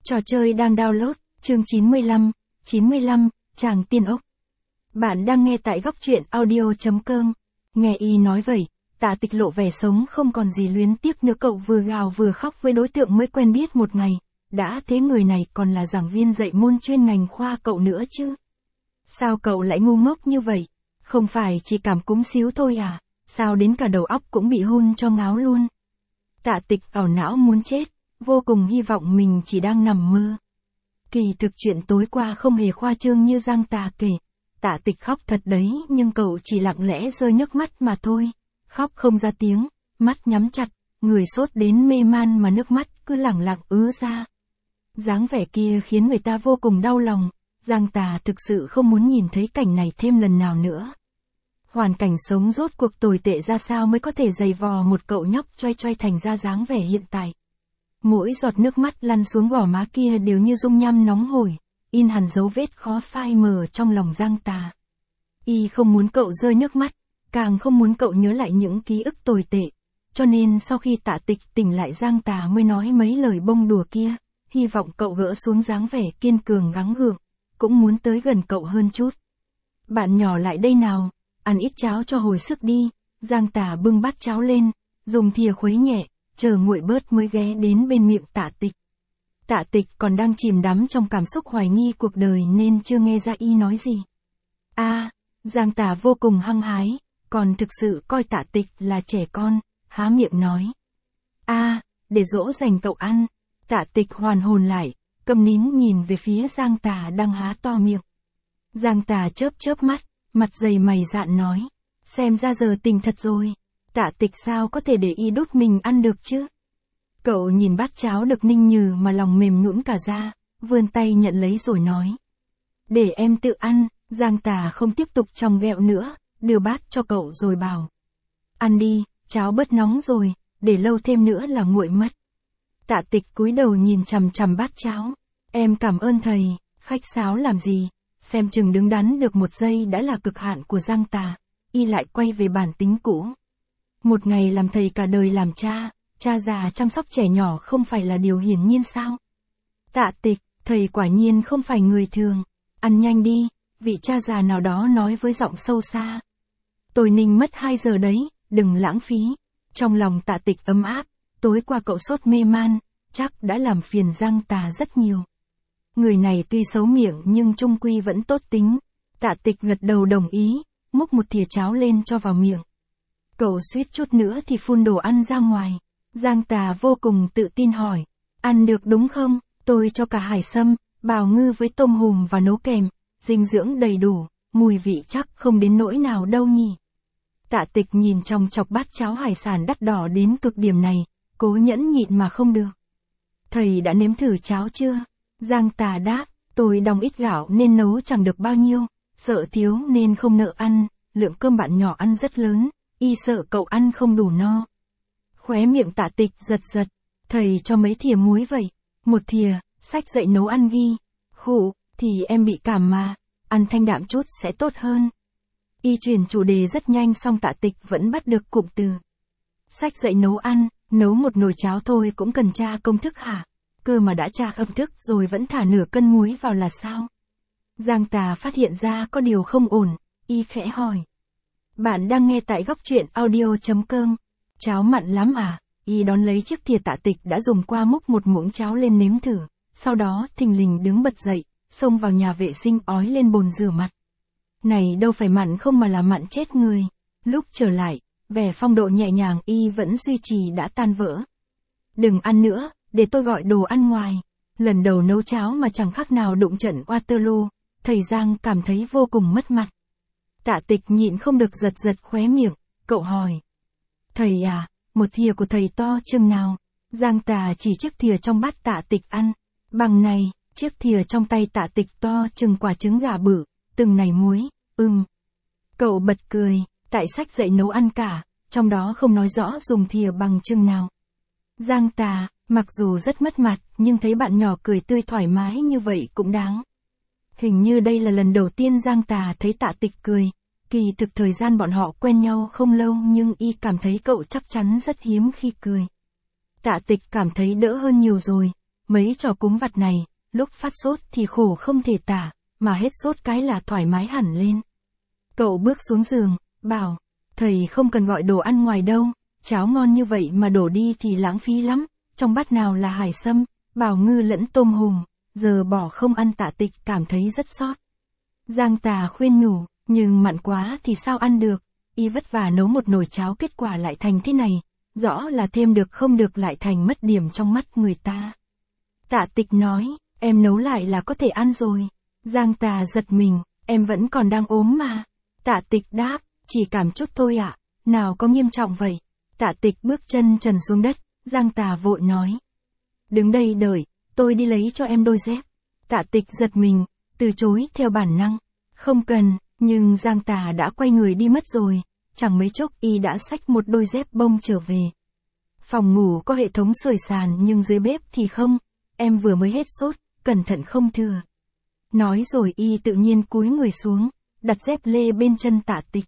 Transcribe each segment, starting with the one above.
Trò chơi đang download, chương 95, chàng tiên ốc. Bạn đang nghe tại góc truyện audio.com. Nghe y nói vậy, Tạ Tịch lộ vẻ sống không còn gì luyến tiếc nữa. Cậu vừa gào vừa khóc với đối tượng mới quen biết một ngày. Đã thế người này còn là giảng viên dạy môn chuyên ngành khoa cậu nữa chứ. Sao cậu lại ngu ngốc như vậy? Không phải chỉ cảm cúm xíu thôi à? Sao đến cả đầu óc cũng bị hôn cho ngáo luôn? Tạ Tịch ảo não muốn chết, vô cùng hy vọng mình chỉ đang nằm mơ. Kỳ thực chuyện tối qua không hề khoa trương như Giang Tà kể. Tạ Tịch khóc thật đấy, nhưng cậu chỉ lặng lẽ rơi nước mắt mà thôi. Khóc không ra tiếng, mắt nhắm chặt, người sốt đến mê man mà nước mắt cứ lẳng lặng ứa ra. Dáng vẻ kia khiến người ta vô cùng đau lòng. Giang Tà thực sự không muốn nhìn thấy cảnh này thêm lần nào nữa. Hoàn cảnh sống rốt cuộc tồi tệ ra sao mới có thể giày vò một cậu nhóc choay choay thành ra dáng vẻ hiện tại. Mỗi giọt nước mắt lăn xuống gò má kia đều như dung nham nóng hổi, in hẳn dấu vết khó phai mờ trong lòng Giang Tà. Y không muốn cậu rơi nước mắt, càng không muốn cậu nhớ lại những ký ức tồi tệ. Cho nên sau khi Tạ Tịch tỉnh lại, Giang Tà mới nói mấy lời bông đùa kia, hy vọng cậu gỡ xuống dáng vẻ kiên cường gắng gượng, cũng muốn tới gần cậu hơn chút. Bạn nhỏ lại đây nào, ăn ít cháo cho hồi sức đi. Giang Tà bưng bát cháo lên, dùng thìa khuấy nhẹ, chờ nguội bớt mới ghé đến bên miệng Tạ Tịch. Tạ Tịch còn đang chìm đắm trong cảm xúc hoài nghi cuộc đời nên chưa nghe ra y nói gì. Giang Tà vô cùng hăng hái, còn thực sự coi Tạ Tịch là trẻ con, há miệng nói. Để dỗ dành cậu ăn. Tạ Tịch hoàn hồn lại, câm nín nhìn về phía Giang Tà đang há to miệng. Giang Tà chớp chớp mắt, mặt dày mày dạn nói. Xem ra giờ tình thật rồi. Tạ Tịch sao có thể để y đút mình ăn được chứ? Cậu nhìn bát cháo được ninh nhừ mà lòng mềm nhũn cả ra, vươn tay nhận lấy rồi nói. Để em tự ăn. Giang Tà không tiếp tục chòng ghẹo nữa, đưa bát cho cậu rồi bảo. Ăn đi, cháo bớt nóng rồi, để lâu thêm nữa là nguội mất. Tạ Tịch cúi đầu nhìn chằm chằm bát cháo. Em cảm ơn thầy, khách sáo làm gì? Xem chừng đứng đắn được một giây đã là cực hạn của Giang Tà, y lại quay về bản tính cũ. Một ngày làm thầy cả đời làm cha già chăm sóc trẻ nhỏ không phải là điều hiển nhiên sao? Tạ Tịch, thầy quả nhiên không phải người thường. Ăn nhanh đi, vị cha già nào đó nói với giọng sâu xa. Tôi ninh mất 2 giờ đấy, đừng lãng phí. Trong lòng Tạ Tịch ấm áp, tối qua cậu sốt mê man, chắc đã làm phiền Giang Tà rất nhiều. Người này tuy xấu miệng nhưng chung quy vẫn tốt tính. Tạ Tịch gật đầu đồng ý, múc một thìa cháo lên cho vào miệng. Cậu suýt chút nữa thì phun đồ ăn ra ngoài. Giang Tà vô cùng tự tin hỏi. Ăn được đúng không? Tôi cho cả hải sâm, bào ngư với tôm hùm và nấu kèm. Dinh dưỡng đầy đủ, mùi vị chắc không đến nỗi nào đâu nhỉ. Tạ Tịch nhìn trong chọc bát cháo hải sản đắt đỏ đến cực điểm này, cố nhẫn nhịn mà không được. Thầy đã nếm thử cháo chưa? Giang Tà đáp, tôi đong ít gạo nên nấu chẳng được bao nhiêu, sợ thiếu nên không nỡ ăn, lượng cơm bạn nhỏ ăn rất lớn, y sợ cậu ăn không đủ no. Khóe miệng Tạ Tịch giật giật, thầy cho mấy thìa muối vậy? Một thìa, sách dạy nấu ăn ghi. Khụ, thì em bị cảm mà, ăn thanh đạm chút sẽ tốt hơn. Y chuyển chủ đề rất nhanh xong Tạ Tịch vẫn bắt được cụm từ. Sách dạy nấu ăn, nấu một nồi cháo thôi cũng cần tra công thức hả? Cơ mà đã tra công thức rồi vẫn thả nửa cân muối vào là sao? Giang Tà phát hiện ra có điều không ổn, y khẽ hỏi. Bạn đang nghe tại góc truyện audio.com. Cháo mặn lắm à? Y đón lấy chiếc thìa Tạ Tịch đã dùng qua múc một muỗng cháo lên nếm thử, sau đó thình lình đứng bật dậy, xông vào nhà vệ sinh ói lên bồn rửa mặt. Này đâu phải mặn không mà là mặn chết người. Lúc trở lại, vẻ phong độ nhẹ nhàng y vẫn duy trì đã tan vỡ. Đừng ăn nữa, để tôi gọi đồ ăn ngoài. Lần đầu nấu cháo mà chẳng khác nào đụng trận Waterloo, thầy Giang cảm thấy vô cùng mất mặt. Tạ Tịch nhịn không được giật giật khóe miệng, cậu hỏi. Thầy à, một thìa của thầy to chừng nào? Giang Tà chỉ chiếc thìa trong bát Tạ Tịch ăn. Bằng này, chiếc thìa trong tay Tạ Tịch to chừng quả trứng gà bự, từng này muối, Cậu bật cười, tại sách dạy nấu ăn cả, trong đó không nói rõ dùng thìa bằng chừng nào. Giang Tà, mặc dù rất mất mặt, nhưng thấy bạn nhỏ cười tươi thoải mái như vậy cũng đáng. Hình như đây là lần đầu tiên Giang Tà thấy Tạ Tịch cười. Kỳ thực thời gian bọn họ quen nhau không lâu nhưng y cảm thấy cậu chắc chắn rất hiếm khi cười. Tạ Tịch cảm thấy đỡ hơn nhiều rồi. mấy trò cúng vặt này, lúc phát sốt thì khổ không thể tả, mà hết sốt cái là thoải mái hẳn lên. Cậu bước xuống giường, bảo, thầy không cần gọi đồ ăn ngoài đâu, cháo ngon như vậy mà đổ đi thì lãng phí lắm, trong bát nào là hải sâm, bào ngư lẫn tôm hùm, giờ bỏ không ăn. Tạ Tịch cảm thấy rất xót. Giang Tà khuyên nhủ, nhưng mặn quá thì sao ăn được, y vất vả nấu một nồi cháo kết quả lại thành thế này, rõ là thêm được không được lại thành mất điểm trong mắt người ta. Tạ Tịch nói, em nấu lại là có thể ăn rồi. Giang Tà giật mình, em vẫn còn đang ốm mà. Tạ Tịch đáp, chỉ cảm chút thôi ạ, nào có nghiêm trọng vậy. Tạ Tịch bước chân trần xuống đất, Giang Tà vội nói. Đứng đây đợi, tôi đi lấy cho em đôi dép. Tạ Tịch giật mình, từ chối theo bản năng. Không cần, nhưng Giang Tà đã quay người đi mất rồi, chẳng mấy chốc y đã xách một đôi dép bông trở về. Phòng ngủ có hệ thống sưởi sàn nhưng dưới bếp thì không, em vừa mới hết sốt, cẩn thận không thừa. Nói rồi y tự nhiên cúi người xuống, đặt dép lê bên chân Tạ Tịch.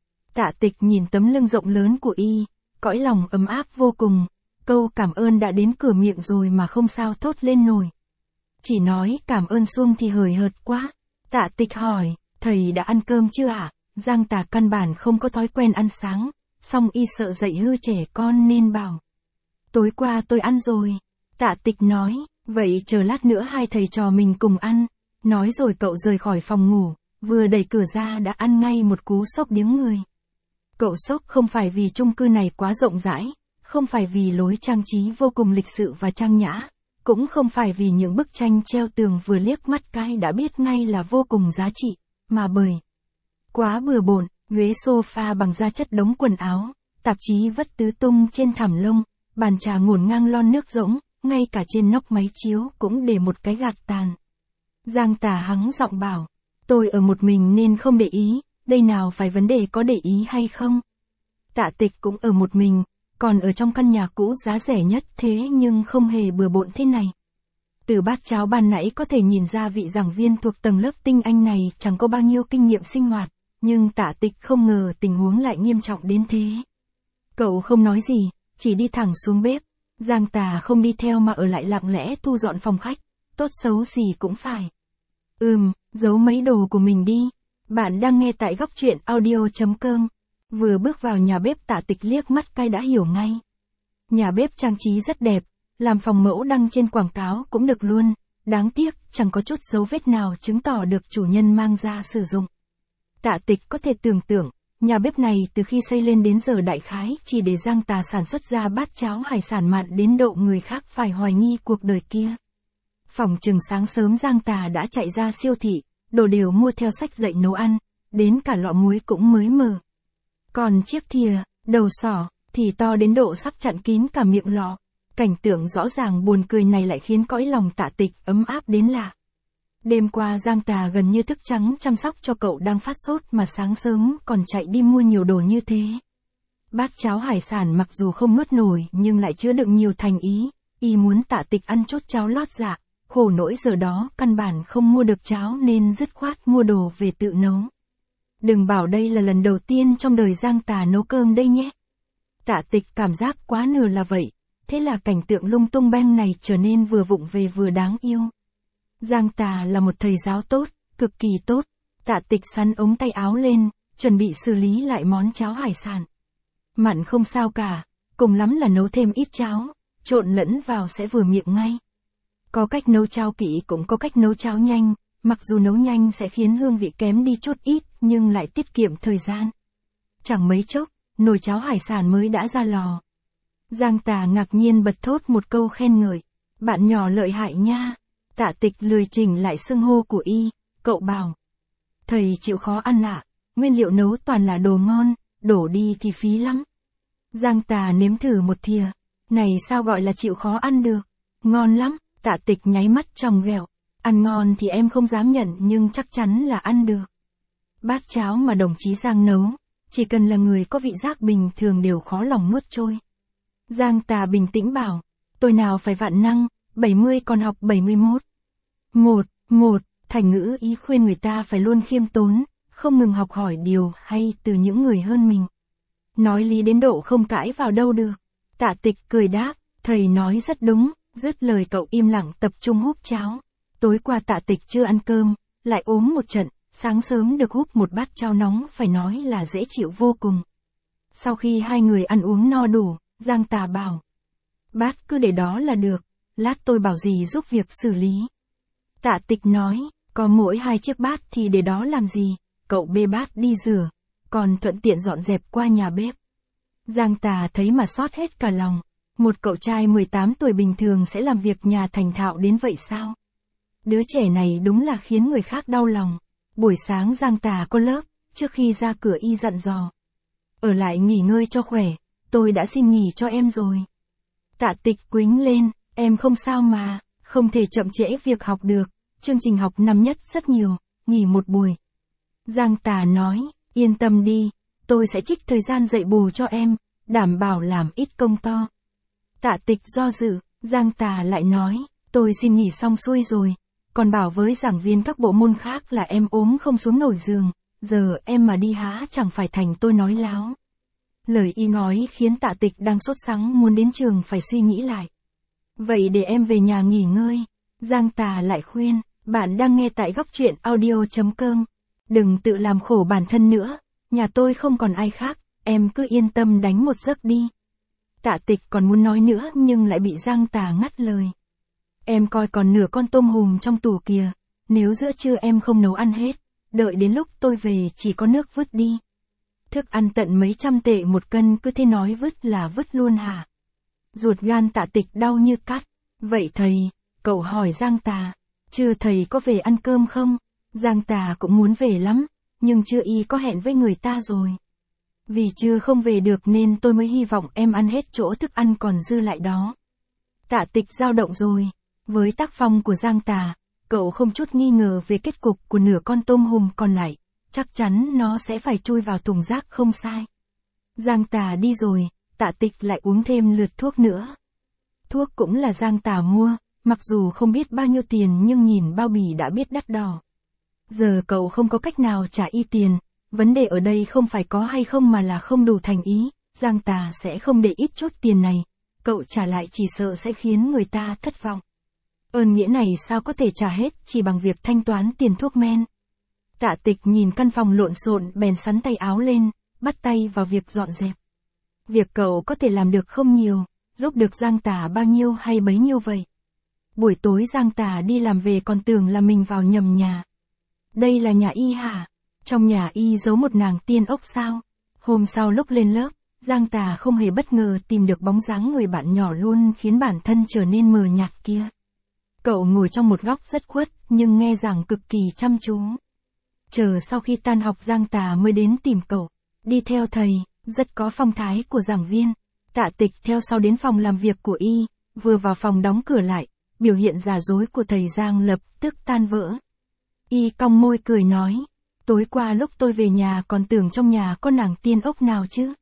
Tạ Tịch nhìn tấm lưng rộng lớn của y, cõi lòng ấm áp vô cùng, câu cảm ơn đã đến cửa miệng rồi mà không sao thốt lên nổi. Chỉ nói cảm ơn suông thì hời hợt quá. Tạ Tịch hỏi, thầy đã ăn cơm chưa ạ? Giang Tà căn bản không có thói quen ăn sáng, song y sợ dậy hư trẻ con nên bảo. Tối qua tôi ăn rồi. Tạ Tịch nói, vậy chờ lát nữa hai thầy trò mình cùng ăn. Nói rồi cậu rời khỏi phòng ngủ, vừa đẩy cửa ra đã ăn ngay một cú sốc điếng người. Cậu sốc không phải vì chung cư này quá rộng rãi, không phải vì lối trang trí vô cùng lịch sự và trang nhã, cũng không phải vì những bức tranh treo tường vừa liếc mắt cái đã biết ngay là vô cùng giá trị, mà bởi quá bừa bộn, ghế sofa bằng da chất đống quần áo, tạp chí vất tứ tung trên thảm lông, bàn trà ngổn ngang lon nước rỗng, ngay cả trên nóc máy chiếu cũng để một cái gạt tàn. Giang Tà hắng giọng bảo, tôi ở một mình nên không để ý, đây nào phải vấn đề có để ý hay không. Tạ Tịch cũng ở một mình, còn ở trong căn nhà cũ giá rẻ nhất thế nhưng không hề bừa bộn thế này. Từ bát cháo ban nãy có thể nhìn ra vị giảng viên thuộc tầng lớp tinh anh này chẳng có bao nhiêu kinh nghiệm sinh hoạt, nhưng Tạ Tịch không ngờ tình huống lại nghiêm trọng đến thế. Cậu không nói gì, chỉ đi thẳng xuống bếp. Giang Tà không đi theo mà ở lại lặng lẽ thu dọn phòng khách, tốt xấu gì cũng phải. Giấu mấy đồ của mình đi. Bạn đang nghe tại góc truyện audio.com. Vừa bước vào nhà bếp Tạ Tịch liếc mắt cái đã hiểu ngay. Nhà bếp trang trí rất đẹp, làm phòng mẫu đăng trên quảng cáo cũng được luôn, đáng tiếc chẳng có chút dấu vết nào chứng tỏ được chủ nhân mang ra sử dụng. Tạ Tịch có thể tưởng tượng, nhà bếp này từ khi xây lên đến giờ đại khái chỉ để Giang Tà sản xuất ra bát cháo hải sản mặn đến độ người khác phải hoài nghi cuộc đời kia. Phỏng chừng sáng sớm Giang Tà đã chạy ra siêu thị, đồ đều mua theo sách dạy nấu ăn, đến cả lọ muối cũng mới mở. Còn chiếc thìa, đầu sỏ, thì to đến độ sắp chặn kín cả miệng lọ. Cảnh tượng rõ ràng buồn cười này lại khiến cõi lòng Tạ Tịch ấm áp đến lạ. Đêm qua Giang Tà gần như thức trắng chăm sóc cho cậu đang phát sốt mà sáng sớm còn chạy đi mua nhiều đồ như thế. Bát cháo hải sản mặc dù không nuốt nổi nhưng lại chứa đựng nhiều thành ý, y muốn Tạ Tịch ăn chút cháo lót dạ, khổ nỗi giờ đó căn bản không mua được cháo nên dứt khoát mua đồ về tự nấu. Đừng bảo đây là lần đầu tiên trong đời Giang Tà nấu cơm đây nhé. Tạ Tịch cảm giác quá nửa là vậy, thế là cảnh tượng lung tung beng này trở nên vừa vụng về vừa đáng yêu. Giang Tà là một thầy giáo tốt, cực kỳ tốt. Tạ Tịch sắn ống tay áo lên, chuẩn bị xử lý lại món cháo hải sản. Mặn không sao cả, cùng lắm là nấu thêm ít cháo, trộn lẫn vào sẽ vừa miệng ngay. Có cách nấu cháo kỹ cũng có cách nấu cháo nhanh, mặc dù nấu nhanh sẽ khiến hương vị kém đi chút ít nhưng lại tiết kiệm thời gian. Chẳng mấy chốc, nồi cháo hải sản mới đã ra lò. Giang Tà ngạc nhiên bật thốt một câu khen ngợi. Bạn nhỏ lợi hại nha. Tạ Tịch lười chỉnh lại xưng hô của y, cậu bảo. Thầy chịu khó ăn ạ, nguyên liệu nấu toàn là đồ ngon, đổ đi thì phí lắm. Giang Tà nếm thử một thìa. Này sao gọi là chịu khó ăn được? Ngon lắm, Tạ Tịch nháy mắt tròng ghẹo. Ăn ngon thì em không dám nhận nhưng chắc chắn là ăn được. Bát cháo mà đồng chí Giang nấu, chỉ cần là người có vị giác bình thường đều khó lòng nuốt trôi. Giang Tà bình tĩnh bảo, tôi nào phải vạn năng, 70 còn học 71. Một, thành ngữ ý khuyên người ta phải luôn khiêm tốn, không ngừng học hỏi điều hay từ những người hơn mình. Nói lý đến độ không cãi vào đâu được. Tạ Tịch cười đáp, thầy nói rất đúng, Dứt lời cậu im lặng tập trung húp cháo. Tối qua Tạ Tịch chưa ăn cơm, lại ốm một trận, sáng sớm được húp một bát cháo nóng phải nói là dễ chịu vô cùng. Sau khi hai người ăn uống no đủ, Giang Tà bảo. Bát cứ để đó là được, lát tôi bảo gì giúp việc xử lý. Tạ Tịch nói, có mỗi 2 chiếc bát thì để đó làm gì, cậu bê bát đi rửa, còn thuận tiện dọn dẹp qua nhà bếp. Giang Tà thấy mà xót hết cả lòng, một cậu trai 18 tuổi bình thường sẽ làm việc nhà thành thạo đến vậy sao? Đứa trẻ này đúng là khiến người khác đau lòng. Buổi sáng Giang Tà có lớp, trước khi ra cửa y dặn dò. Ở lại nghỉ ngơi cho khỏe, tôi đã xin nghỉ cho em rồi. Tạ Tịch quĩnh lên, em không sao mà, không thể chậm trễ việc học được, chương trình học năm nhất rất nhiều, nghỉ một buổi. Giang Tà nói, yên tâm đi, tôi sẽ trích thời gian dạy bù cho em, đảm bảo làm ít công to. Tạ Tịch do dự, Giang Tà lại nói, tôi xin nghỉ xong xuôi rồi, còn bảo với giảng viên các bộ môn khác là em ốm không xuống nổi giường, giờ em mà đi há chẳng phải thành tôi nói láo. Lời y nói khiến Tạ Tịch đang sốt sắng muốn đến trường phải suy nghĩ lại. Vậy để em về nhà nghỉ ngơi. Giang Tà lại khuyên, bạn đang nghe tại Góc Truyện Audio.com. Đừng tự làm khổ bản thân nữa, nhà tôi không còn ai khác, em cứ yên tâm đánh một giấc đi. Tạ Tịch còn muốn nói nữa nhưng lại bị Giang Tà ngắt lời. Em coi còn nửa con tôm hùm trong tủ kìa, nếu giữa trưa em không nấu ăn hết, đợi đến lúc tôi về chỉ có nước vứt đi. Thức ăn tận mấy trăm tệ một cân cứ thế nói vứt là vứt luôn hả? Ruột gan Tạ Tịch đau như cắt. Vậy thầy, cậu hỏi Giang Tà, chưa thầy có về ăn cơm không? Giang Tà cũng muốn về lắm, nhưng chưa y có hẹn với người ta rồi. Vì chưa không về được nên tôi mới hy vọng em ăn hết chỗ thức ăn còn dư lại đó. Tạ Tịch dao động rồi. Với tác phong của Giang Tà, cậu không chút nghi ngờ về kết cục của nửa con tôm hùm còn lại, chắc chắn nó sẽ phải chui vào thùng rác không sai. Giang Tà đi rồi, Tạ Tịch lại uống thêm lượt thuốc nữa. Thuốc cũng là Giang Tà mua, mặc dù không biết bao nhiêu tiền nhưng nhìn bao bì đã biết đắt đỏ. Giờ cậu không có cách nào trả y tiền, vấn đề ở đây không phải có hay không mà là không đủ thành ý, Giang Tà sẽ không để ít chút tiền này, cậu trả lại chỉ sợ sẽ khiến người ta thất vọng. Ơn nghĩa này sao có thể trả hết chỉ bằng việc thanh toán tiền thuốc men. Tạ Tịch nhìn căn phòng lộn xộn bèn sắn tay áo lên, bắt tay vào việc dọn dẹp. Việc cậu có thể làm được không nhiều, giúp được Giang Tà bao nhiêu hay bấy nhiêu vậy. Buổi tối Giang Tà đi làm về còn tưởng là mình vào nhầm nhà. Đây là nhà y hả? Trong nhà y giấu một nàng tiên ốc sao? Hôm sau lúc lên lớp, Giang Tà không hề bất ngờ tìm được bóng dáng người bạn nhỏ luôn khiến bản thân trở nên mờ nhạt kia. Cậu ngồi trong một góc rất khuất nhưng nghe giảng cực kỳ chăm chú. Chờ sau khi tan học Giang Tà mới đến tìm cậu. Đi theo thầy, rất có phong thái của giảng viên. Tạ Tịch theo sau đến phòng làm việc của y, vừa vào phòng đóng cửa lại, biểu hiện giả dối của thầy Giang lập tức tan vỡ. Y cong môi cười nói, tối qua lúc tôi về nhà còn tưởng trong nhà có nàng tiên ốc nào chứ.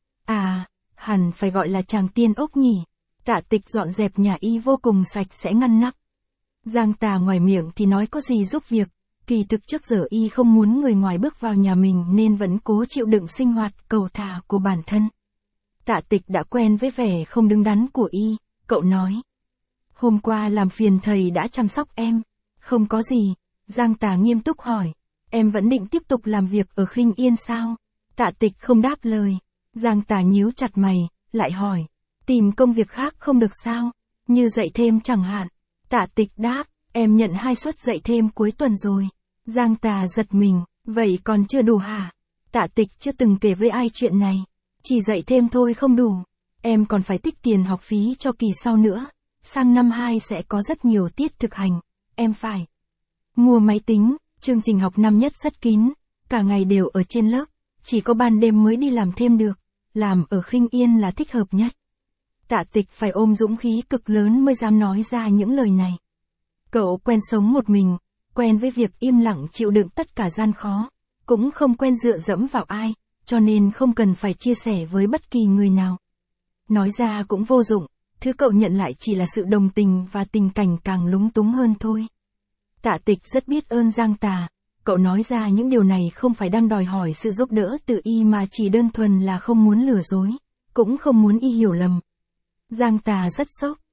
À, hẳn phải gọi là chàng tiên ốc nhỉ. Tạ Tịch dọn dẹp nhà y vô cùng sạch sẽ ngăn nắp. Giang Tà ngoài miệng thì nói có gì giúp việc, kỳ thực trước giờ y không muốn người ngoài bước vào nhà mình nên vẫn cố chịu đựng sinh hoạt cầu thả của bản thân. Tạ Tịch đã quen với vẻ không đứng đắn của y, cậu nói. Hôm qua làm phiền thầy đã chăm sóc em. Không có gì. Giang Tà nghiêm túc hỏi. Em vẫn định tiếp tục làm việc ở Khinh Yên sao? Tạ Tịch không đáp lời. Giang Tà nhíu chặt mày, lại hỏi. Tìm công việc khác không được sao? Như dạy thêm chẳng hạn. Tạ Tịch đáp. Em nhận 2 suất dạy thêm cuối tuần rồi. Giang Tà giật mình. Vậy còn chưa đủ hả? Tạ Tịch chưa từng kể với ai chuyện này. Chỉ dạy thêm thôi không đủ. Em còn phải tích tiền học phí cho kỳ sau nữa. Sang năm 2 sẽ có rất nhiều tiết thực hành. Em phải mua máy tính. Chương trình học năm nhất rất kín. Cả ngày đều ở trên lớp. Chỉ có ban đêm mới đi làm thêm được. Làm ở Khinh Yên là thích hợp nhất. Tạ Tịch phải ôm dũng khí cực lớn mới dám nói ra những lời này. Cậu quen sống một mình. Quen với việc im lặng chịu đựng tất cả gian khó. Cũng không quen dựa dẫm vào ai. Cho nên không cần phải chia sẻ với bất kỳ người nào. Nói ra cũng vô dụng, thứ cậu nhận lại chỉ là sự đồng tình và tình cảnh càng lúng túng hơn thôi. Tạ Tịch rất biết ơn Giang Tà, cậu nói ra những điều này không phải đang đòi hỏi sự giúp đỡ từ y mà chỉ đơn thuần là không muốn lừa dối, cũng không muốn y hiểu lầm. Giang Tà rất sốc,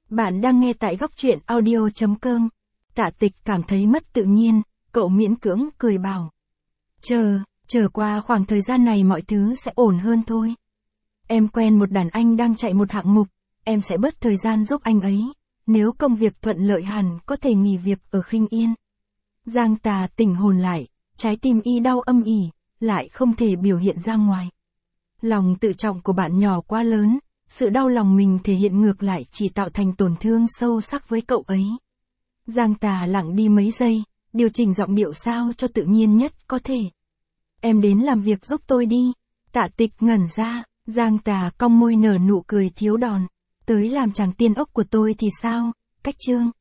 Bạn đang nghe tại góc truyện audio.com. Tạ Tịch cảm thấy mất tự nhiên, cậu miễn cưỡng cười bảo. Chờ qua khoảng thời gian này mọi thứ sẽ ổn hơn thôi. Em quen một đàn anh đang chạy một hạng mục, em sẽ bớt thời gian giúp anh ấy. Nếu công việc thuận lợi hẳn có thể nghỉ việc ở Khinh Yên. Giang Tà tỉnh hồn lại, trái tim y đau âm ỉ, lại không thể biểu hiện ra ngoài. Lòng tự trọng của bạn nhỏ quá lớn, sự đau lòng mình thể hiện ngược lại chỉ tạo thành tổn thương sâu sắc với cậu ấy. Giang Tà lặng đi mấy giây, điều chỉnh giọng điệu sao cho tự nhiên nhất có thể. Em đến làm việc giúp tôi đi. Tạ Tịch ngẩn ra, Giang Tà cong môi nở nụ cười thiếu đòn. Tới làm chàng tiên ốc của tôi thì sao, Cách Chương.